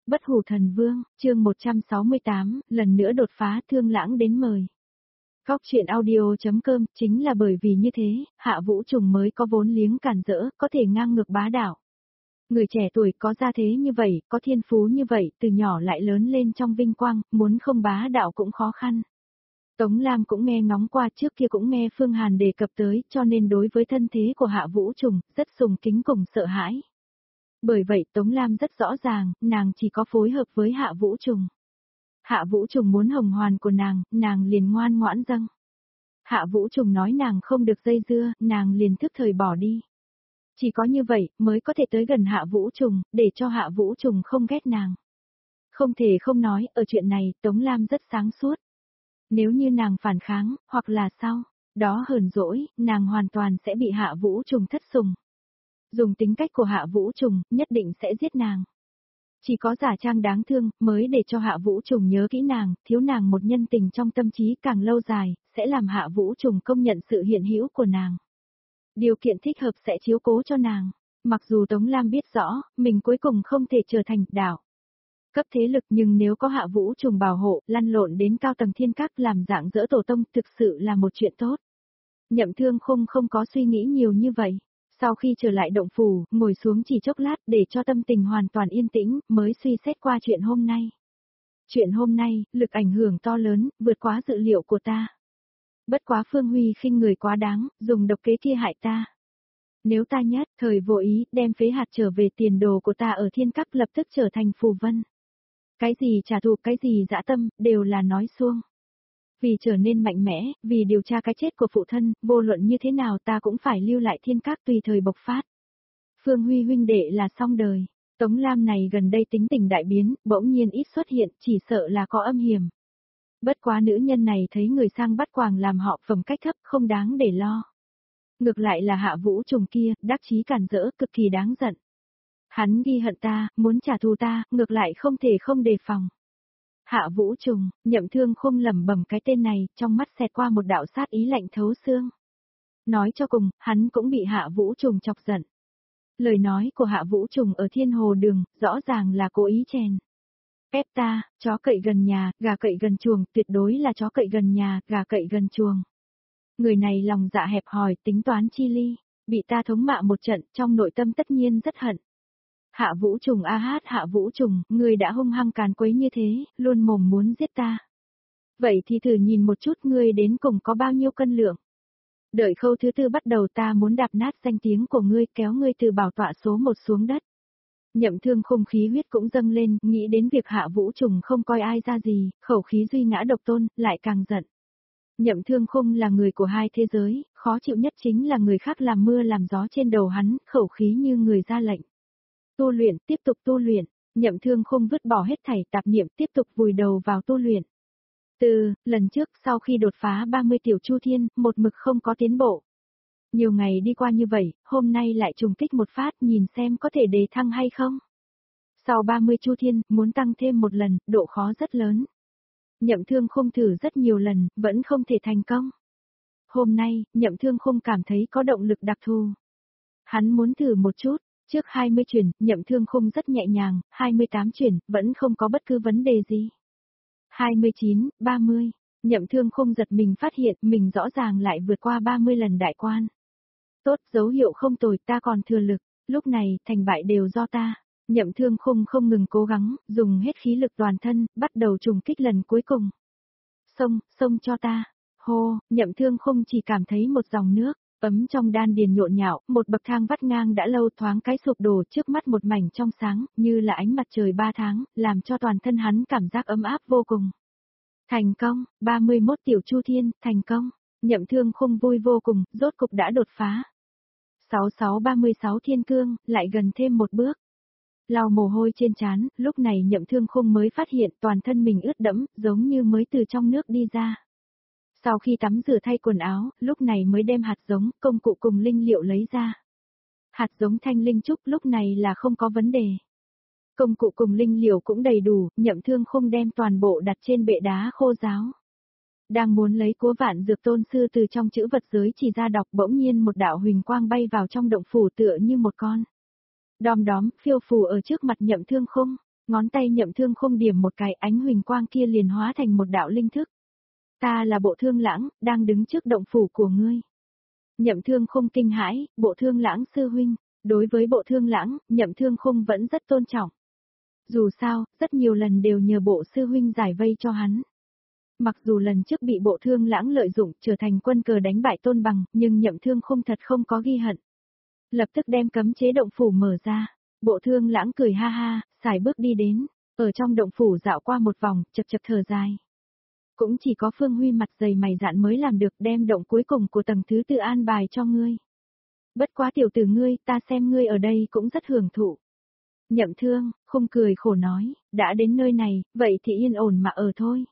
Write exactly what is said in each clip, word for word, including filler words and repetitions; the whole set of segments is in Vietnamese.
Bất hủ thần vương, chương một trăm sáu mươi tám, lần nữa đột phá Thương Lãng đến mời. Góc truyện audio.com, chính là bởi vì như thế, Hạ Vũ Trùng mới có vốn liếng cản rỡ, có thể ngang ngược bá đạo. Người trẻ tuổi có gia thế như vậy, có thiên phú như vậy, từ nhỏ lại lớn lên trong vinh quang, muốn không bá đạo cũng khó khăn. Tống Lam cũng nghe ngóng qua, trước kia cũng nghe Phương Hàn đề cập tới, cho nên đối với thân thế của Hạ Vũ Trùng, rất sùng kính cùng sợ hãi. Bởi vậy Tống Lam rất rõ ràng, nàng chỉ có phối hợp với Hạ Vũ Trùng. Hạ Vũ Trùng muốn hồng hoàn của nàng, nàng liền ngoan ngoãn dâng. Hạ Vũ Trùng nói nàng không được dây dưa, nàng liền thức thời bỏ đi. Chỉ có như vậy, mới có thể tới gần Hạ Vũ Trùng, để cho Hạ Vũ Trùng không ghét nàng. Không thể không nói, ở chuyện này, Tống Lam rất sáng suốt. Nếu như nàng phản kháng, hoặc là sau, đó hờn dỗi, nàng hoàn toàn sẽ bị Hạ Vũ Trùng thất sủng. Dùng tính cách của Hạ Vũ Trùng, nhất định sẽ giết nàng. Chỉ có giả trang đáng thương, mới để cho Hạ Vũ Trùng nhớ kỹ nàng, thiếu nàng một nhân tình trong tâm trí càng lâu dài, sẽ làm Hạ Vũ Trùng công nhận sự hiện hữu của nàng. Điều kiện thích hợp sẽ chiếu cố cho nàng. Mặc dù Tống Lam biết rõ, mình cuối cùng không thể trở thành đạo cấp thế lực, nhưng nếu có Hạ Vũ Trùng bảo hộ, lăn lộn đến cao tầng thiên các làm dạng dỡ tổ tông, thực sự là một chuyện tốt. Nhậm Thương Khung không có suy nghĩ nhiều như vậy. Sau khi trở lại động phủ, ngồi xuống chỉ chốc lát để cho tâm tình hoàn toàn yên tĩnh, mới suy xét qua chuyện hôm nay. Chuyện hôm nay, lực ảnh hưởng to lớn, vượt quá dự liệu của ta. Bất quá Phương Huy khinh người quá đáng, dùng độc kế kia hại ta. Nếu ta nhất thời vô ý, đem phế hạt trở về, tiền đồ của ta ở thiên các lập tức trở thành phù vân. Cái gì trả thù, cái gì dã tâm, đều là nói suông. Vì trở nên mạnh mẽ, vì điều tra cái chết của phụ thân, vô luận như thế nào ta cũng phải lưu lại thiên các tùy thời bộc phát. Phương Huy huynh đệ là xong đời. Tống Lam này gần đây tính tình đại biến, bỗng nhiên ít xuất hiện, chỉ sợ là có âm hiểm. Bất quá nữ nhân này thấy người sang bắt quàng làm họ phẩm cách thấp, không đáng để lo. Ngược lại là Hạ Vũ Trùng kia, đắc chí cản rỡ, cực kỳ đáng giận. Hắn ghi hận ta, muốn trả thù ta, ngược lại không thể không đề phòng. Hạ Vũ Trùng, Nhậm Thương Khung lẩm bẩm cái tên này, trong mắt xẹt qua một đạo sát ý lạnh thấu xương. Nói cho cùng, hắn cũng bị Hạ Vũ Trùng chọc giận. Lời nói của Hạ Vũ Trùng ở Thiên Hồ Đường, rõ ràng là cố ý chèn ép ta, chó cậy gần nhà, gà cậy gần chuồng, tuyệt đối là chó cậy gần nhà, gà cậy gần chuồng. Người này lòng dạ hẹp hòi, tính toán chi ly, bị ta thống mạ một trận, trong nội tâm tất nhiên rất hận. Hạ Vũ Trùng a hát Hạ Vũ Trùng, ngươi đã hung hăng càn quấy như thế, luôn mồm muốn giết ta. Vậy thì thử nhìn một chút ngươi đến cùng có bao nhiêu cân lượng. Đợi khâu thứ tư bắt đầu, ta muốn đạp nát danh tiếng của ngươi, kéo ngươi từ bảo tọa số một xuống đất. Nhậm Thương Khung khí huyết cũng dâng lên, nghĩ đến việc Hạ Vũ Trùng không coi ai ra gì, khẩu khí duy ngã độc tôn, lại càng giận. Nhậm Thương Khung là người của hai thế giới, khó chịu nhất chính là người khác làm mưa làm gió trên đầu hắn, khẩu khí như người ra lệnh. Tu luyện, tiếp tục tu luyện, Nhậm Thương Khung vứt bỏ hết thảy tạp niệm, tiếp tục vùi đầu vào tu luyện. Từ lần trước, sau khi đột phá ba mươi tiểu chu thiên, một mực không có tiến bộ. Nhiều ngày đi qua như vậy, hôm nay lại trùng kích một phát, nhìn xem có thể đề thăng hay không. Sau ba mươi chu thiên, muốn tăng thêm một lần, độ khó rất lớn. Nhậm Thương Khung thử rất nhiều lần, vẫn không thể thành công. Hôm nay, Nhậm Thương Khung cảm thấy có động lực đặc thù. Hắn muốn thử một chút. Trước hai mươi chuyển, Nhậm Thương Khung rất nhẹ nhàng, hai mươi tám chuyển, vẫn không có bất cứ vấn đề gì. hai mươi chín, ba mươi, Nhậm Thương Khung giật mình phát hiện mình rõ ràng lại vượt qua ba mươi lần đại quan. Tốt, dấu hiệu không tồi, ta còn thừa lực, lúc này, thành bại đều do ta. Nhậm Thương Khung không ngừng cố gắng, dùng hết khí lực toàn thân, bắt đầu trùng kích lần cuối cùng. Xông, xông cho ta. Hô, Nhậm Thương Khung chỉ cảm thấy một dòng nước ấm trong đan điền nhộn nhạo, một bậc thang vắt ngang đã lâu thoáng cái sụp đổ, trước mắt một mảnh trong sáng, như là ánh mặt trời ba tháng, làm cho toàn thân hắn cảm giác ấm áp vô cùng. Thành công, ba mươi mốt tiểu chu thiên, thành công. Nhậm Thương Khung vui vô cùng, rốt cục đã đột phá. sáu sáu ba mươi sáu thiên cương, lại gần thêm một bước. Lau mồ hôi trên trán, lúc này Nhậm Thương Khung mới phát hiện toàn thân mình ướt đẫm, giống như mới từ trong nước đi ra. Sau khi tắm rửa thay quần áo, lúc này mới đem hạt giống, công cụ cùng linh liệu lấy ra. Hạt giống thanh linh trúc lúc này là không có vấn đề. Công cụ cùng linh liệu cũng đầy đủ, Nhậm Thương Khung đem toàn bộ đặt trên bệ đá khô ráo. Đang muốn lấy Cố Vạn Dược Tôn sư từ trong chữ vật giới chỉ ra đọc, bỗng nhiên một đạo huỳnh quang bay vào trong động phủ tựa như một con đom đóm, phiêu phù ở trước mặt Nhậm Thương Khung. Ngón tay Nhậm Thương Khung điểm một cái, ánh huỳnh quang kia liền hóa thành một đạo linh thức. Ta là Bộ Thương Lãng, đang đứng trước động phủ của ngươi. Nhậm Thương Khung kinh hãi, Bộ Thương Lãng sư huynh. Đối với Bộ Thương Lãng, Nhậm Thương Khung vẫn rất tôn trọng. Dù sao, rất nhiều lần đều nhờ Bộ sư huynh giải vây cho hắn. Mặc dù lần trước bị Bộ Thương Lãng lợi dụng trở thành quân cờ đánh bại Tôn Bằng, nhưng Nhậm Thương Khung thật không có ghi hận. Lập tức đem cấm chế động phủ mở ra. Bộ Thương Lãng cười ha ha, xài bước đi đến, ở trong động phủ dạo qua một vòng, chập chập thở dài. Cũng chỉ có Phương Huy mặt dày mày dạn mới làm được đem động cuối cùng của tầng thứ tư an bài cho ngươi. Bất quá tiểu tử ngươi, ta xem ngươi ở đây cũng rất hưởng thụ. Nhậm Thương, Khung cười khổ nói, đã đến nơi này, vậy thì yên ổn mà ở thôi.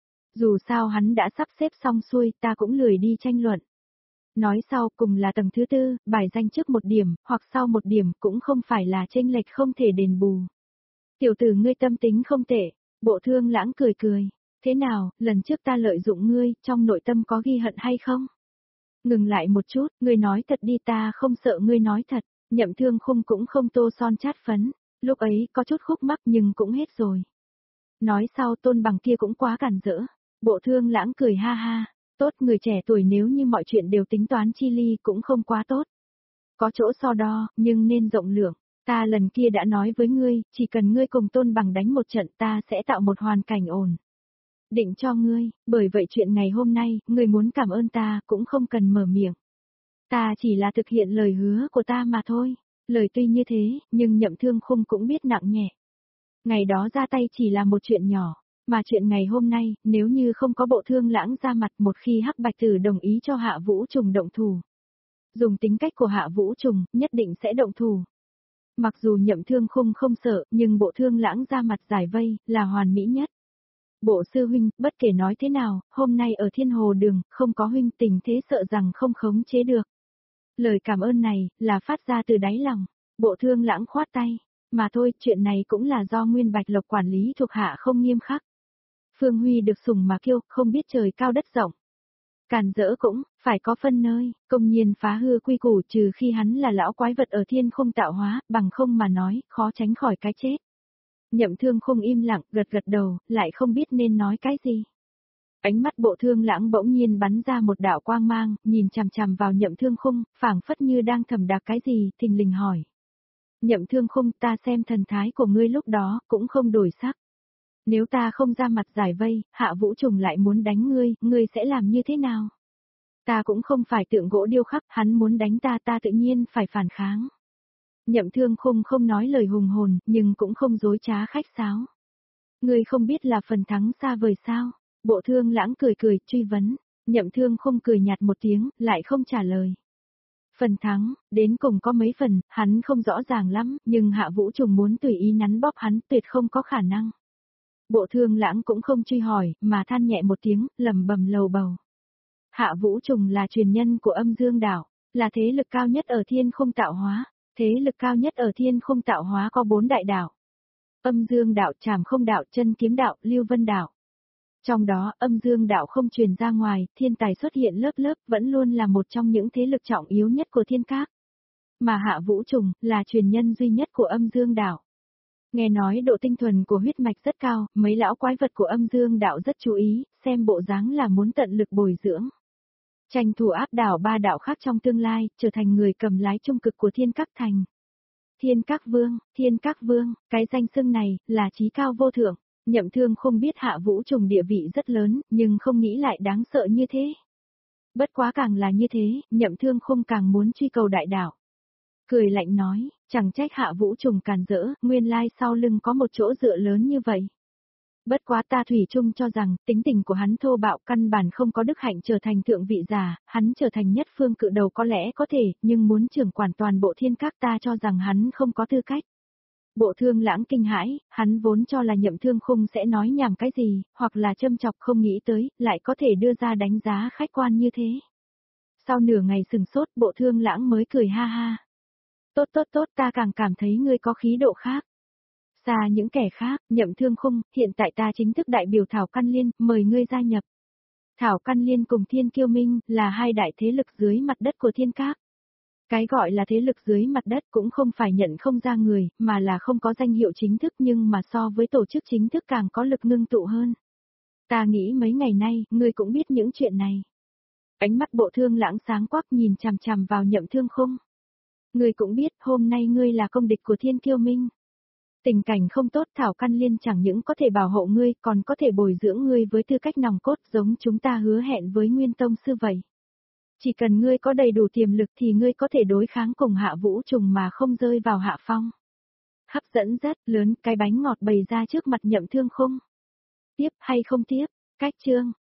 Dù sao hắn đã sắp xếp xong xuôi, ta cũng lười đi tranh luận. Nói sau cùng là tầng thứ tư, bài danh trước một điểm, hoặc sau một điểm cũng không phải là chênh lệch không thể đền bù. Tiểu tử ngươi tâm tính không tệ, Bộ Thương Lãng cười cười. Thế nào, lần trước ta lợi dụng ngươi, trong nội tâm có ghi hận hay không? Ngừng lại một chút, ngươi nói thật đi, ta không sợ ngươi nói thật. Nhậm Thương Khung cũng không tô son chát phấn, lúc ấy có chút khúc mắc nhưng cũng hết rồi. Nói sau Tôn Bằng kia cũng quá cản rỡ. Bộ Thương Lãng cười ha ha, tốt, người trẻ tuổi nếu như mọi chuyện đều tính toán chi ly cũng không quá tốt. Có chỗ so đo, nhưng nên rộng lượng. Ta lần kia đã nói với ngươi, chỉ cần ngươi cùng Tôn Bằng đánh một trận ta sẽ tạo một hoàn cảnh ổn định cho ngươi, bởi vậy chuyện ngày hôm nay, ngươi muốn cảm ơn ta cũng không cần mở miệng. Ta chỉ là thực hiện lời hứa của ta mà thôi. Lời tuy như thế, nhưng Nhậm Thương Khung cũng biết nặng nhẹ. Ngày đó ra tay chỉ là một chuyện nhỏ, mà chuyện ngày hôm nay, nếu như không có Bộ Thương Lãng ra mặt, một khi Hắc Bạch Tử đồng ý cho Hạ Vũ Trùng động thủ. Dùng tính cách của Hạ Vũ Trùng, nhất định sẽ động thủ. Mặc dù Nhậm Thương Khung không sợ, nhưng Bộ Thương Lãng ra mặt giải vây, là hoàn mỹ nhất. Bộ sư huynh, bất kể nói thế nào, hôm nay ở Thiên Hồ Đường, không có huynh, tình thế sợ rằng không khống chế được. Lời cảm ơn này, là phát ra từ đáy lòng. Bộ Thương Lãng khoát tay. Mà thôi, chuyện này cũng là do Nguyên Bạch Lộc quản lý thuộc hạ không nghiêm khắc. Phương Huy được sủng mà kiêu, không biết trời cao đất rộng. Càn rỡ cũng, phải có phân nơi, công nhiên phá hư quy củ, trừ khi hắn là lão quái vật ở thiên không tạo hóa, bằng không mà nói, khó tránh khỏi cái chết. Nhậm Thương Khung im lặng, gật gật đầu, lại không biết nên nói cái gì. Ánh mắt Bộ Thương Lãng bỗng nhiên bắn ra một đạo quang mang, nhìn chằm chằm vào Nhậm Thương Khung, phảng phất như đang thầm đạc cái gì, thình lình hỏi. Nhậm Thương Khung, ta xem thần thái của ngươi lúc đó, cũng không đổi sắc. Nếu ta không ra mặt giải vây, Hạ Vũ Trùng lại muốn đánh ngươi, ngươi sẽ làm như thế nào? Ta cũng không phải tượng gỗ điêu khắc, hắn muốn đánh ta, ta tự nhiên phải phản kháng. Nhậm Thương Khung không nói lời hùng hồn, nhưng cũng không dối trá khách sáo. Ngươi không biết là phần thắng xa vời sao? Bộ Thương Lãng cười cười, truy vấn. Nhậm Thương Khung cười nhạt một tiếng, lại không trả lời. Phần thắng, đến cùng có mấy phần, hắn không rõ ràng lắm, nhưng Hạ Vũ Trùng muốn tùy ý nắn bóp hắn, tuyệt không có khả năng. Bộ Thương Lãng cũng không truy hỏi, mà than nhẹ một tiếng, lẩm bẩm lầu bầu. Hạ Vũ Trùng là truyền nhân của Âm Dương Đảo, là thế lực cao nhất ở Thiên Không Tạo Hóa. Thế lực cao nhất ở Thiên Không Tạo Hóa có bốn đại đảo. Âm Dương Đạo, Trảm Không Đạo, Chân Kiếm Đạo, Lưu Vân Đạo. Trong đó, Âm Dương Đạo không truyền ra ngoài, thiên tài xuất hiện lớp lớp, vẫn luôn là một trong những thế lực trọng yếu nhất của Thiên Các. Mà Hạ Vũ Trùng, là truyền nhân duy nhất của Âm Dương Đạo. Nghe nói độ tinh thuần của huyết mạch rất cao, mấy lão quái vật của Âm Dương Đạo rất chú ý, xem bộ dáng là muốn tận lực bồi dưỡng. Tranh thủ áp đảo ba đạo khác trong tương lai, trở thành người cầm lái trung cực của Thiên Các Thành. Thiên Các Vương, Thiên Các Vương, cái danh xưng này, là chí cao vô thượng. Nhậm Thương không biết Hạ Vũ Trùng địa vị rất lớn, nhưng không nghĩ lại đáng sợ như thế. Bất quá càng là như thế, Nhậm Thương không càng muốn truy cầu đại đạo. Cười lạnh nói, chẳng trách Hạ Vũ Trùng càn rỡ, nguyên lai sau lưng có một chỗ dựa lớn như vậy. Bất quá ta thủy chung cho rằng, tính tình của hắn thô bạo, căn bản không có đức hạnh trở thành thượng vị giả, hắn trở thành nhất phương cự đầu có lẽ có thể, nhưng muốn trưởng quản toàn bộ Thiên Các ta cho rằng hắn không có tư cách. Bộ Thương Lãng kinh hãi, hắn vốn cho là Nhậm Thương Khung sẽ nói nhảm cái gì, hoặc là châm chọc không nghĩ tới, lại có thể đưa ra đánh giá khách quan như thế. Sau nửa ngày sừng sốt, Bộ Thương Lãng mới cười ha ha. Tốt tốt tốt, ta càng cảm thấy ngươi có khí độ khác. Xa những kẻ khác, Nhậm Thương Khung, hiện tại ta chính thức đại biểu Thảo Căn Liên, mời ngươi gia nhập. Thảo Căn Liên cùng Thiên Kiêu Minh, là hai đại thế lực dưới mặt đất của Thiên Các. Cái gọi là thế lực dưới mặt đất cũng không phải nhận không ra người, mà là không có danh hiệu chính thức nhưng mà so với tổ chức chính thức càng có lực ngưng tụ hơn. Ta nghĩ mấy ngày nay, ngươi cũng biết những chuyện này. Ánh mắt Bộ Thương Lãng sáng quắc nhìn chằm chằm vào Nhậm Thương Khung. Ngươi cũng biết hôm nay ngươi là công địch của Thiên Kiêu Minh. Tình cảnh không tốt Thảo Căn Liên chẳng những có thể bảo hộ ngươi còn có thể bồi dưỡng ngươi với tư cách nòng cốt giống chúng ta hứa hẹn với Nguyên Tông Sư vậy. Chỉ cần ngươi có đầy đủ tiềm lực thì ngươi có thể đối kháng cùng Hạ Vũ Trùng mà không rơi vào hạ phong. Hấp dẫn rất lớn, cái bánh ngọt bày ra trước mặt Nhậm Thương Khung. Tiếp hay không tiếp, cách chương.